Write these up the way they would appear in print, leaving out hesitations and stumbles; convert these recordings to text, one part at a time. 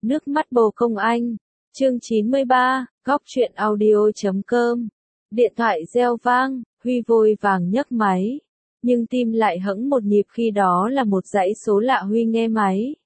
Nước mắt bồ công anh. Chương 93, góc truyện audio.com. Điện thoại reo vang, Huy vội vàng nhấc máy. Nhưng tim lại hẫng một nhịp khi đó là một dãy số lạ. Huy nghe máy.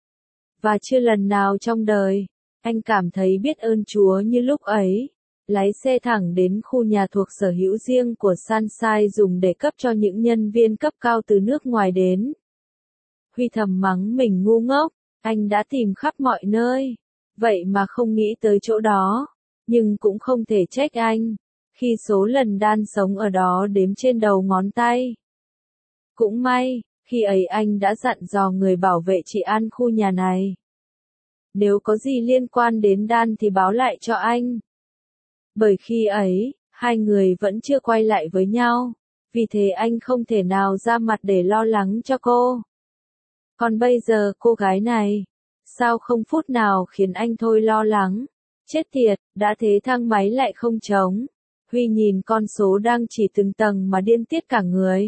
Và chưa lần nào trong đời, anh cảm thấy biết ơn Chúa như lúc ấy. Lái xe thẳng đến khu nhà thuộc sở hữu riêng của Sunshine dùng để cấp cho những nhân viên cấp cao từ nước ngoài đến. Huy thầm mắng mình ngu ngốc, anh đã tìm khắp mọi nơi, vậy mà không nghĩ tới chỗ đó, nhưng cũng không thể trách anh, khi số lần Dan sống ở đó đếm trên đầu ngón tay. Cũng may, khi ấy anh đã dặn dò người bảo vệ trị an khu nhà này. Nếu có gì liên quan đến Dan thì báo lại cho anh. Bởi khi ấy, hai người vẫn chưa quay lại với nhau, vì thế anh không thể nào ra mặt để lo lắng cho cô. Còn bây giờ cô gái này, sao không phút nào khiến anh thôi lo lắng. Chết tiệt, đã thế thang máy lại không trống. Huy nhìn con số đang chỉ từng tầng mà điên tiết cả người.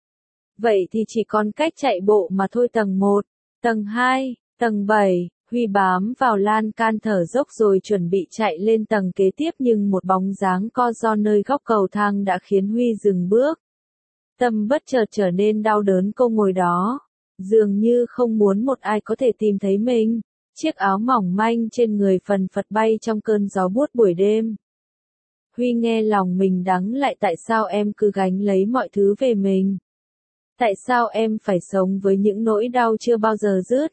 Vậy thì chỉ còn cách chạy bộ mà thôi. Tầng 1, tầng 2, tầng 7, Huy bám vào lan can thở dốc rồi chuẩn bị chạy lên tầng kế tiếp, nhưng một bóng dáng co ro nơi góc cầu thang đã khiến Huy dừng bước. Tâm bất chợt trở nên đau đớn. Cô ngồi đó, dường như không muốn một ai có thể tìm thấy mình. Chiếc áo mỏng manh trên người phần phật bay trong cơn gió buốt buổi đêm. Huy nghe lòng mình đắng lại. Tại sao em cứ gánh lấy mọi thứ về mình? Tại sao em phải sống với những nỗi đau chưa bao giờ dứt?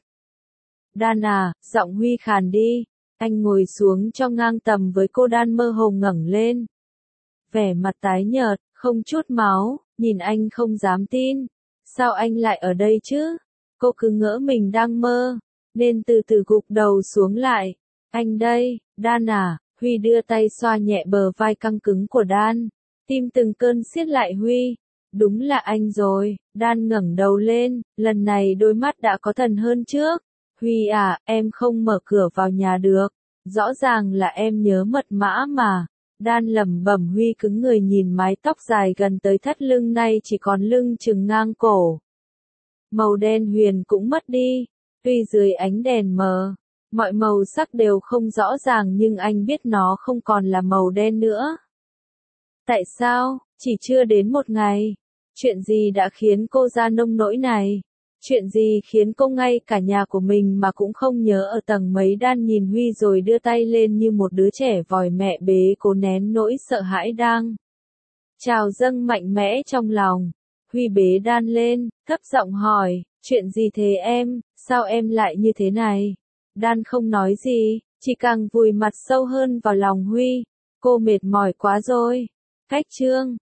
Dan à, giọng Huy khàn đi. Anh ngồi xuống cho ngang tầm với cô. Dan mơ hồ ngẩng lên. Vẻ mặt tái nhợt, không chút máu, nhìn anh không dám tin. Sao anh lại ở đây chứ? Cô cứ ngỡ mình đang mơ, nên từ từ gục đầu xuống lại. Anh đây, Dan à. Huy đưa tay xoa nhẹ bờ vai căng cứng của Dan. Tim từng cơn siết lại. Huy, đúng là anh rồi. Dan ngẩng đầu lên, lần này đôi mắt đã có thần hơn trước. Huy à, em không mở cửa vào nhà được. Rõ ràng là em nhớ mật mã mà. Dan lẩm bẩm. Huy cứng người nhìn mái tóc dài gần tới thắt lưng, nay chỉ còn lưng chừng ngang cổ. Màu đen huyền cũng mất đi. Tuy dưới ánh đèn mờ, mọi màu sắc đều không rõ ràng, nhưng anh biết nó không còn là màu đen nữa. Tại sao, chỉ chưa đến một ngày, chuyện gì đã khiến cô ra nông nỗi này? Chuyện gì khiến cô ngay cả nhà của mình mà cũng không nhớ ở tầng mấy? Dan nhìn Huy rồi đưa tay lên như một đứa trẻ vòi mẹ bế, cố nén nỗi sợ hãi đang trào dâng mạnh mẽ trong lòng. Huy bế Dan lên, thấp giọng hỏi, chuyện gì thế em, sao em lại như thế này? Dan không nói gì, chỉ càng vùi mặt sâu hơn vào lòng Huy. Cô mệt mỏi quá rồi. Cách chương